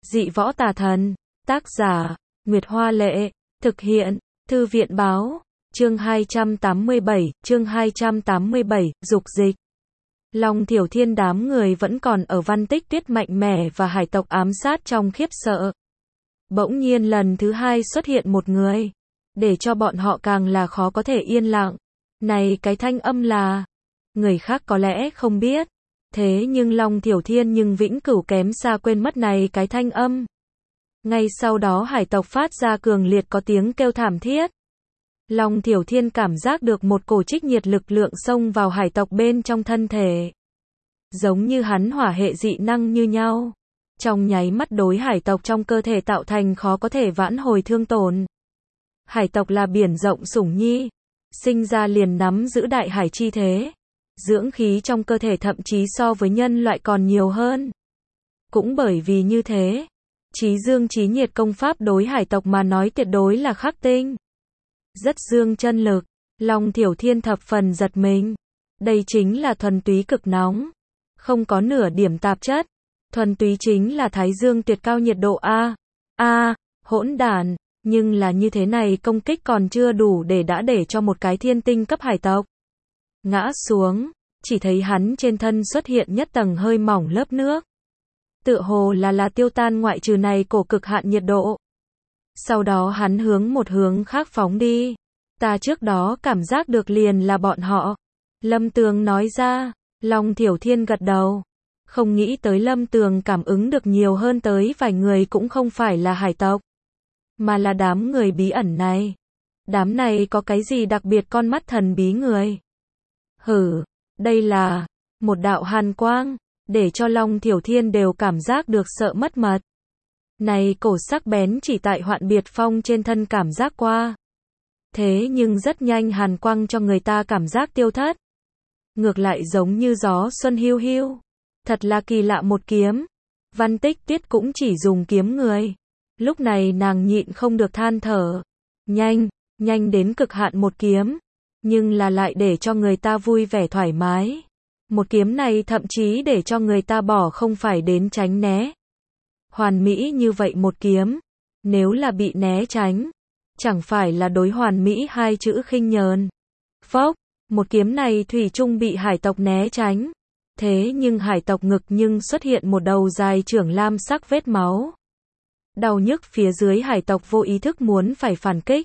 Dị võ tà thần. Tác giả, Nguyệt Hoa Lệ. Thực hiện, Thư viện Báo. Chương 287, dục dịch. Long Thiểu Thiên đám người vẫn còn ở Văn Tích Tuyết mạnh mẽ và hải tộc ám sát trong khiếp sợ. Bỗng nhiên lần thứ hai xuất hiện một người, để cho bọn họ càng là khó có thể yên lặng. Này cái thanh âm là, người khác có lẽ không biết, thế nhưng Long Thiểu Thiên nhưng vĩnh cửu kém xa quên mất này cái thanh âm. Ngay sau đó hải tộc phát ra cường liệt có tiếng kêu thảm thiết. Long Thiểu Thiên cảm giác được một cổ trích nhiệt lực lượng xông vào hải tộc bên trong thân thể. Giống như hắn hỏa hệ dị năng như nhau. Trong nháy mắt đối hải tộc trong cơ thể tạo thành khó có thể vãn hồi thương tổn. Hải tộc là biển rộng sủng nhi. Sinh ra liền nắm giữ đại hải chi thế. Dưỡng khí trong cơ thể thậm chí so với nhân loại còn nhiều hơn. Cũng bởi vì như thế, chí dương chí nhiệt công pháp đối hải tộc mà nói tuyệt đối là khắc tinh. Rất dương chân lực, Long Thiểu Thiên thập phần giật mình. Đây chính là thuần túy cực nóng, không có nửa điểm tạp chất, thuần túy chính là thái dương tuyệt cao nhiệt độ hỗn đản, nhưng là như thế này công kích còn chưa đủ để cho một cái thiên tinh cấp hải tộc ngã xuống, chỉ thấy hắn trên thân xuất hiện nhất tầng hơi mỏng lớp nước. Tựa hồ là tiêu tan ngoại trừ này cổ cực hạn nhiệt độ. Sau đó hắn hướng một hướng khác phóng đi. Ta trước đó cảm giác được liền là bọn họ. Lâm Tường nói ra. Long Thiểu Thiên gật đầu. Không nghĩ tới Lâm Tường cảm ứng được nhiều hơn tới vài người cũng không phải là hải tộc, mà là đám người bí ẩn này. Đám này có cái gì đặc biệt con mắt thần bí người? Đây là một đạo hàn quang, để cho Long Thiểu Thiên đều cảm giác được sợ mất mật. Này cổ sắc bén chỉ tại Hoạn Biệt Phong trên thân cảm giác qua. Thế nhưng rất nhanh hàn quang cho người ta cảm giác tiêu thất. Ngược lại giống như gió xuân hiu hiu. Thật là kỳ lạ một kiếm. Văn Tích Tuyết cũng chỉ dùng kiếm người. Lúc này nàng nhịn không được than thở. Nhanh đến cực hạn một kiếm. Nhưng là lại để cho người ta vui vẻ thoải mái. Một kiếm này thậm chí để cho người ta bỏ không phải đến tránh né. Hoàn mỹ như vậy một kiếm, nếu là bị né tránh, chẳng phải là đối hoàn mỹ hai chữ khinh nhờn. Phốc, một kiếm này thủy chung bị hải tộc né tránh. Thế nhưng hải tộc ngực nhưng xuất hiện một đầu dài trưởng lam sắc vết máu. Đau nhức phía dưới hải tộc vô ý thức muốn phải phản kích.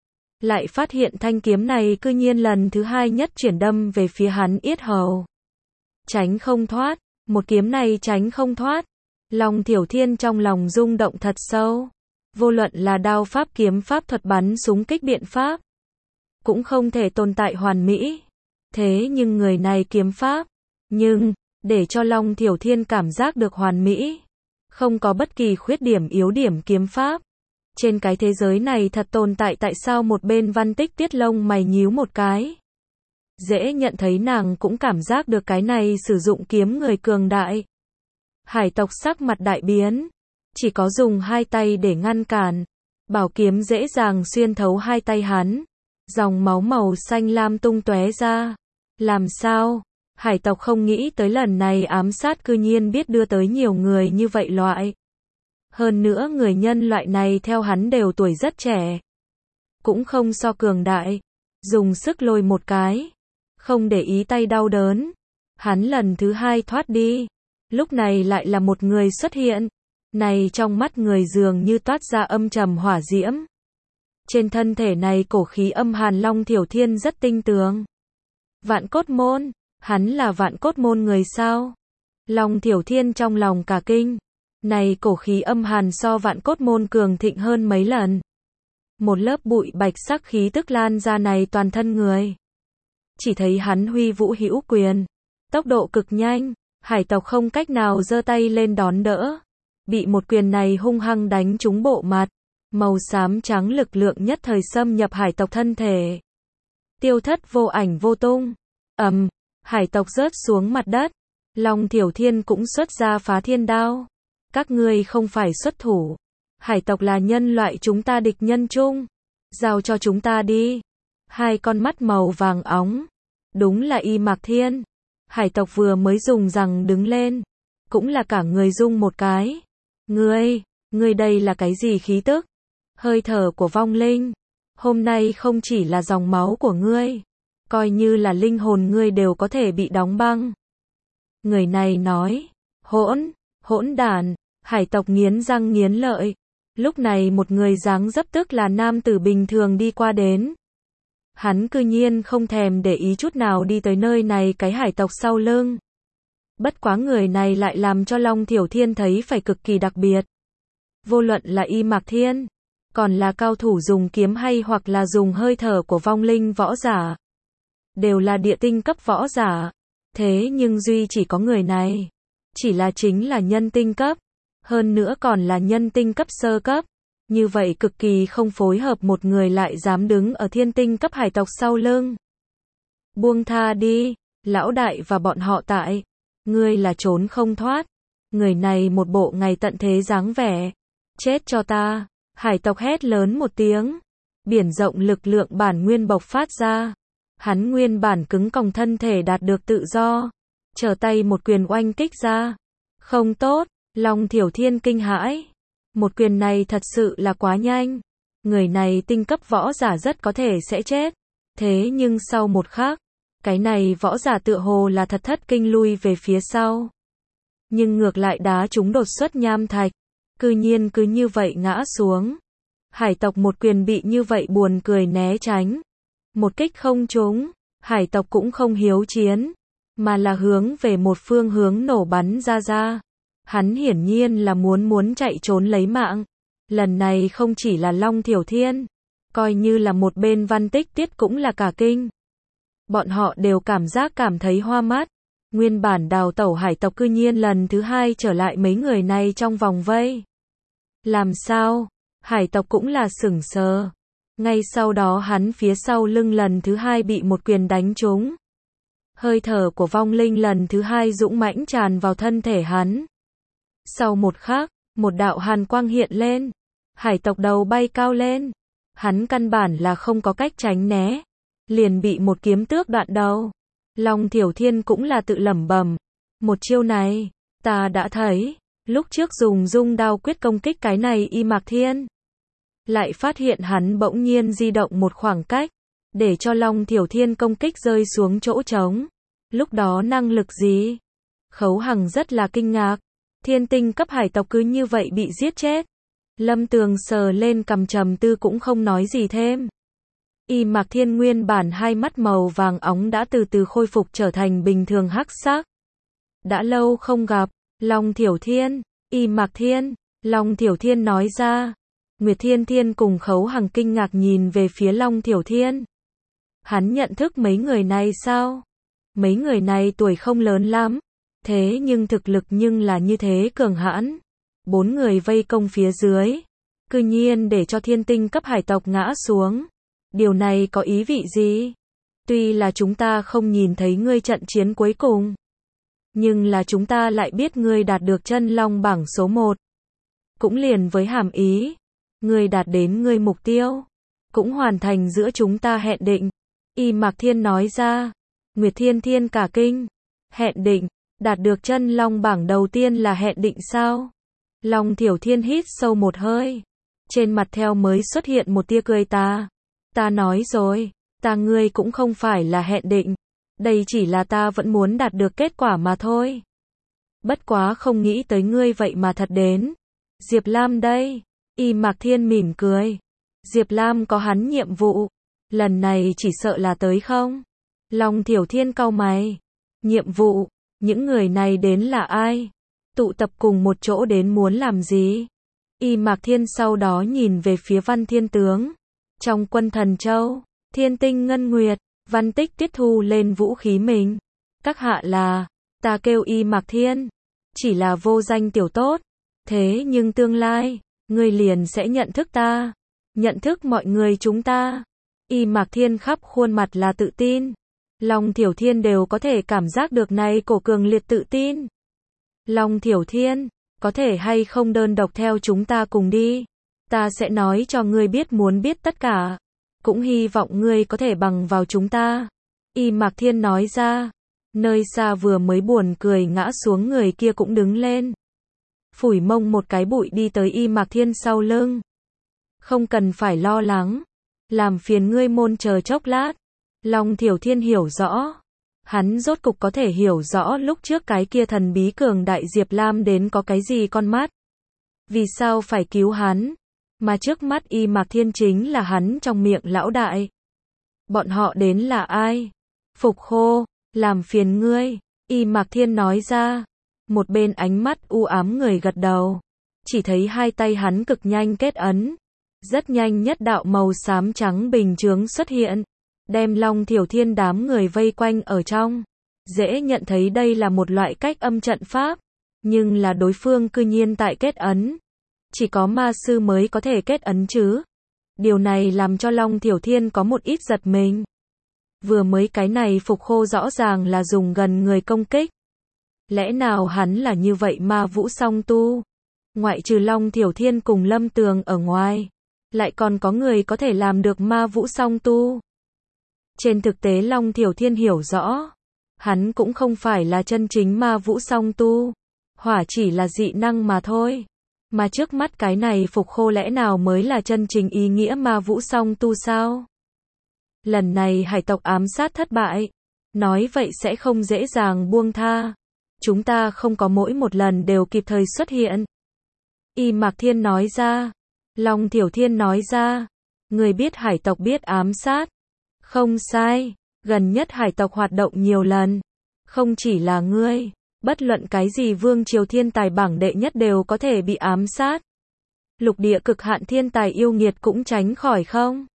Lại phát hiện thanh kiếm này cư nhiên lần thứ hai nhất chuyển đâm về phía hắn yết hầu. Tránh không thoát, một kiếm này tránh không thoát. Long Thiểu Thiên trong lòng rung động thật sâu. Vô luận là đao pháp kiếm pháp thuật bắn súng kích biện pháp, cũng không thể tồn tại hoàn mỹ. Thế nhưng người này kiếm pháp, nhưng, để cho Long Thiểu Thiên cảm giác được hoàn mỹ. Không có bất kỳ khuyết điểm yếu điểm kiếm pháp. Trên cái thế giới này thật tồn tại tại sao một bên Văn Tích Tuyết lông mày nhíu một cái. Dễ nhận thấy nàng cũng cảm giác được cái này sử dụng kiếm người cường đại. Hải tộc sắc mặt đại biến, chỉ có dùng hai tay để ngăn cản, bảo kiếm dễ dàng xuyên thấu hai tay hắn, dòng máu màu xanh lam tung tóe ra. Làm sao? Hải tộc không nghĩ tới lần này ám sát cư nhiên biết đưa tới nhiều người như vậy loại. Hơn nữa người nhân loại này theo hắn đều tuổi rất trẻ, cũng không so cường đại, dùng sức lôi một cái, không để ý tay đau đớn. Hắn lần thứ hai thoát đi. Lúc này lại là một người xuất hiện. Này trong mắt người dường như toát ra âm trầm hỏa diễm. Trên thân thể này cổ khí âm hàn. Long Thiểu Thiên rất tinh tường. Vạn Cốt Môn, hắn là Vạn Cốt Môn người sao? Long Thiểu Thiên trong lòng cả kinh. Này cổ khí âm hàn so Vạn Cốt Môn cường thịnh hơn mấy lần. Một lớp bụi bạch sắc khí tức lan ra này toàn thân người. Chỉ thấy hắn huy vũ hữu quyền, tốc độ cực nhanh. Hải tộc không cách nào giơ tay lên đón đỡ. Bị một quyền này hung hăng đánh trúng bộ mặt. Màu xám trắng lực lượng nhất thời xâm nhập hải tộc thân thể. Tiêu thất vô ảnh vô tung. Hải tộc rớt xuống mặt đất. Long Thiểu Thiên cũng xuất ra phá thiên đao. Các ngươi không phải xuất thủ. Hải tộc là nhân loại chúng ta địch nhân chung. Giao cho chúng ta đi. Hai con mắt màu vàng óng. Đúng là Y Mạc Thiên. Hải tộc vừa mới dùng rằng đứng lên, cũng là cả người rung một cái. Ngươi đây là cái gì khí tức? Hơi thở của vong linh. Hôm nay không chỉ là dòng máu của ngươi, coi như là linh hồn ngươi đều có thể bị đóng băng. Người này nói, hỗn đản, hải tộc nghiến răng nghiến lợi. Lúc này một người dáng dấp tức là nam tử bình thường đi qua đến. Hắn cư nhiên không thèm để ý chút nào đi tới nơi này cái hải tộc sau lưng. Bất quá người này lại làm cho Long Thiểu Thiên thấy phải cực kỳ đặc biệt. Vô luận là Y Mạc Thiên, còn là cao thủ dùng kiếm hay hoặc là dùng hơi thở của vong linh võ giả, đều là địa tinh cấp võ giả. Thế nhưng duy chỉ có người này, chỉ là chính là nhân tinh cấp, hơn nữa còn là nhân tinh cấp sơ cấp. Như vậy cực kỳ không phối hợp, một người lại dám đứng ở thiên tinh cấp hải tộc sau lưng. Buông tha đi, lão đại và bọn họ tại. Ngươi là trốn không thoát. Người này một bộ ngày tận thế dáng vẻ. Chết cho ta. Hải tộc hét lớn một tiếng. Biển rộng lực lượng bản nguyên bộc phát ra. Hắn nguyên bản cứng còng thân thể đạt được tự do. Trở tay một quyền oanh kích ra. Không tốt, Long Thiểu Thiên kinh hãi. Một quyền này thật sự là quá nhanh. Người này tinh cấp võ giả rất có thể sẽ chết. Thế nhưng sau một khắc, cái này võ giả tựa hồ là thật thất kinh lui về phía sau. Nhưng ngược lại đá trúng đột xuất nham thạch. Cư nhiên cứ như vậy ngã xuống. Hải tộc một quyền bị như vậy buồn cười né tránh. Một kích không trúng, hải tộc cũng không hiếu chiến, mà là hướng về một phương hướng nổ bắn ra. Hắn hiển nhiên là muốn chạy trốn lấy mạng. Lần này không chỉ là Long Thiểu Thiên, coi như là một bên Văn Tích Tiết cũng là cả kinh. Bọn họ đều cảm thấy hoa mắt. Nguyên bản đào tẩu hải tộc cư nhiên lần thứ hai trở lại mấy người này trong vòng vây. Làm sao? Hải tộc cũng là sửng sờ. Ngay sau đó hắn phía sau lưng lần thứ hai bị một quyền đánh trúng. Hơi thở của vong linh lần thứ hai dũng mãnh tràn vào thân thể hắn. Sau một khắc, một đạo hàn quang hiện lên. Hải tộc đầu bay cao lên. Hắn căn bản là không có cách tránh né. Liền bị một kiếm tước đoạn đầu. Long Thiểu Thiên cũng là tự lẩm bẩm. Một chiêu này, ta đã thấy. Lúc trước dùng dung đao quyết công kích cái này Y Mạc Thiên. Lại phát hiện hắn bỗng nhiên di động một khoảng cách. Để cho Long Thiểu Thiên công kích rơi xuống chỗ trống. Lúc đó năng lực gì? Khấu Hằng rất là kinh ngạc. Thiên tinh cấp hải tộc cứ như vậy bị giết chết. Lâm Tường sờ lên cằm trầm tư cũng không nói gì thêm. Y Mạc Thiên nguyên bản hai mắt màu vàng óng đã từ từ khôi phục trở thành bình thường hắc sắc. Đã lâu không gặp, Long Thiểu Thiên, Y Mạc Thiên, Long Thiểu Thiên nói ra. Nguyệt Thiên Thiên cùng Khấu Hằng kinh ngạc nhìn về phía Long Thiểu Thiên. Hắn nhận thức mấy người này sao? Mấy người này tuổi không lớn lắm, thế nhưng thực lực nhưng là như thế cường hãn. 4 người vây công phía dưới, cư nhiên để cho thiên tinh cấp hải tộc ngã xuống. Điều này có ý vị gì? Tuy là chúng ta không nhìn thấy ngươi trận chiến cuối cùng, nhưng là chúng ta lại biết ngươi đạt được chân long bảng số 1. Cũng liền với hàm ý, ngươi đạt đến ngươi mục tiêu, cũng hoàn thành giữa chúng ta hẹn định. Y Mạc Thiên nói ra. Nguyệt Thiên Thiên cả kinh. Hẹn định, đạt được chân long bảng đầu tiên là hẹn định sao? Long Thiểu Thiên hít sâu một hơi. Trên mặt theo mới xuất hiện một tia cười ta. Ta nói rồi, ngươi cũng không phải là hẹn định. Đây chỉ là ta vẫn muốn đạt được kết quả mà thôi. Bất quá không nghĩ tới ngươi vậy mà thật đến. Diệp Lam đây. Y Mạc Thiên mỉm cười. Diệp Lam có hắn nhiệm vụ. Lần này chỉ sợ là tới không? Long Thiểu Thiên cau mày. Nhiệm vụ, những người này đến là ai? Tụ tập cùng một chỗ đến muốn làm gì? Y Mạc Thiên sau đó nhìn về phía Văn Thiên Tướng. Trong quân Thần Châu, Thiên Tinh Ngân Nguyệt, Văn Tích Tiết thu lên vũ khí mình. Các hạ là, ta kêu Y Mạc Thiên. Chỉ là vô danh tiểu tốt. Thế nhưng tương lai, ngươi liền sẽ nhận thức ta. Nhận thức mọi người chúng ta. Y Mạc Thiên khắp khuôn mặt là tự tin. Long Thiểu Thiên đều có thể cảm giác được này cổ cường liệt tự tin. Long Thiểu Thiên, có thể hay không đơn độc theo chúng ta cùng đi? Ta sẽ nói cho ngươi biết muốn biết tất cả. Cũng hy vọng ngươi có thể bằng vào chúng ta. Y Mạc Thiên nói ra. Nơi xa vừa mới buồn cười ngã xuống người kia cũng đứng lên. phủi mông một cái bụi đi tới Y Mạc Thiên sau lưng. Không cần phải lo lắng. Làm phiền ngươi môn chờ chốc lát. Long Thiểu Thiên hiểu rõ. Hắn rốt cục có thể hiểu rõ lúc trước cái kia thần bí cường đại Diệp Lam đến có cái gì con mắt. Vì sao phải cứu hắn? Mà trước mắt Y Mạc Thiên chính là hắn trong miệng lão đại. Bọn họ đến là ai? Phục Khô, làm phiền ngươi. Y Mạc Thiên nói ra. Một bên ánh mắt u ám người gật đầu. Chỉ thấy hai tay hắn cực nhanh kết ấn. Rất nhanh nhất đạo màu xám trắng bình chướng xuất hiện. Đem Long Thiểu Thiên đám người vây quanh ở trong. Dễ nhận thấy đây là một loại cách âm trận pháp. Nhưng là đối phương cư nhiên tại kết ấn. Chỉ có ma sư mới có thể kết ấn chứ. Điều này làm cho Long Thiểu Thiên có một ít giật mình. Vừa mới cái này Phục Khô rõ ràng là dùng gần người công kích. Lẽ nào hắn là như vậy ma vũ song tu? Ngoại trừ Long Thiểu Thiên cùng Lâm Tường ở ngoài. Lại còn có người có thể làm được ma vũ song tu. Trên thực tế Long Thiểu Thiên hiểu rõ. Hắn cũng không phải là chân chính ma vũ song tu. Hỏa chỉ là dị năng mà thôi. Mà trước mắt cái này Phục Khô lẽ nào mới là chân chính ý nghĩa ma vũ song tu sao? Lần này hải tộc ám sát thất bại. Nói vậy sẽ không dễ dàng buông tha. Chúng ta không có mỗi một lần đều kịp thời xuất hiện. Y Mạc Thiên nói ra. Long Thiểu Thiên nói ra. Người biết hải tộc biết ám sát. Không sai. Gần nhất hải tộc hoạt động nhiều lần. Không chỉ là ngươi. Bất luận cái gì vương triều thiên tài bảng đệ nhất đều có thể bị ám sát. Lục địa cực hạn thiên tài yêu nghiệt cũng tránh khỏi không?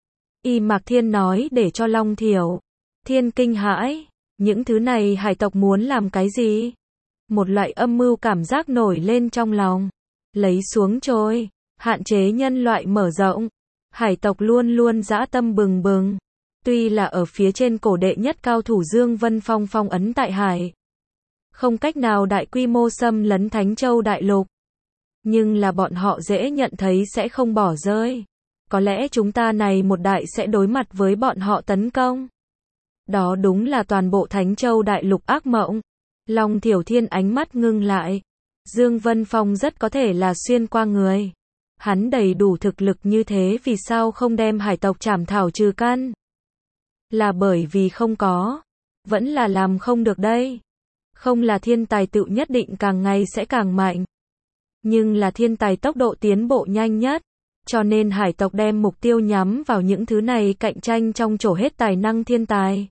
Y Mạc Thiên nói để cho Long Thiểu Thiên kinh hãi. Những thứ này hải tộc muốn làm cái gì? Một loại âm mưu cảm giác nổi lên trong lòng. Lấy xuống trôi. Hạn chế nhân loại mở rộng. Hải tộc luôn luôn dã tâm bừng bừng. Tuy là ở phía trên cổ đệ nhất cao thủ Dương Vân Phong phong ấn tại hải. Không cách nào đại quy mô xâm lấn Thánh Châu Đại Lục. Nhưng là bọn họ dễ nhận thấy sẽ không bỏ rơi. Có lẽ chúng ta này một đại sẽ đối mặt với bọn họ tấn công. Đó đúng là toàn bộ Thánh Châu Đại Lục ác mộng. Long Thiểu Thiên ánh mắt ngưng lại. Dương Vân Phong rất có thể là xuyên qua người. Hắn đầy đủ thực lực như thế vì sao không đem hải tộc trảm thảo trừ căn? Là bởi vì không có. Vẫn là làm không được đây. Không là thiên tài tự nhất định càng ngày sẽ càng mạnh. Nhưng là thiên tài tốc độ tiến bộ nhanh nhất. Cho nên hải tộc đem mục tiêu nhắm vào những thứ này cạnh tranh trong chỗ hết tài năng thiên tài.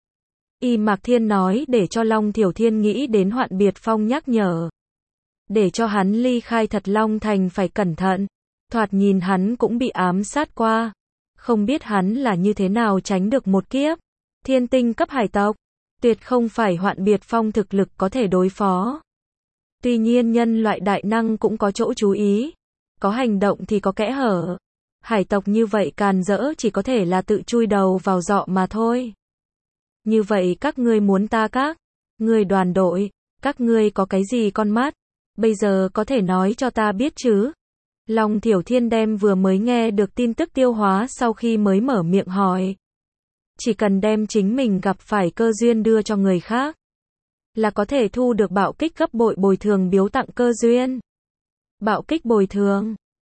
Y Mạc Thiên nói để cho Long Thiểu Thiên nghĩ đến Hoạn Biệt Phong nhắc nhở. Để cho hắn ly khai Thật Long Thành phải cẩn thận. Thoạt nhìn hắn cũng bị ám sát qua. Không biết hắn là như thế nào tránh được một kiếp. Thiên tinh cấp hải tộc. Tuyệt không phải Hoạn Biệt Phong thực lực có thể đối phó. Tuy nhiên nhân loại đại năng cũng có chỗ chú ý. Có hành động thì có kẽ hở. Hải tộc như vậy càn rỡ chỉ có thể là tự chui đầu vào giọ mà thôi. Như vậy các ngươi muốn ta các ngươi đoàn đội, các ngươi có cái gì con mắt? Bây giờ có thể nói cho ta biết chứ? Long Thiểu Thiên đem vừa mới nghe được tin tức tiêu hóa sau khi mới mở miệng hỏi. Chỉ cần đem chính mình gặp phải cơ duyên đưa cho người khác. Là có thể thu được bạo kích gấp bội bồi thường biếu tặng cơ duyên. Bạo kích bồi thường.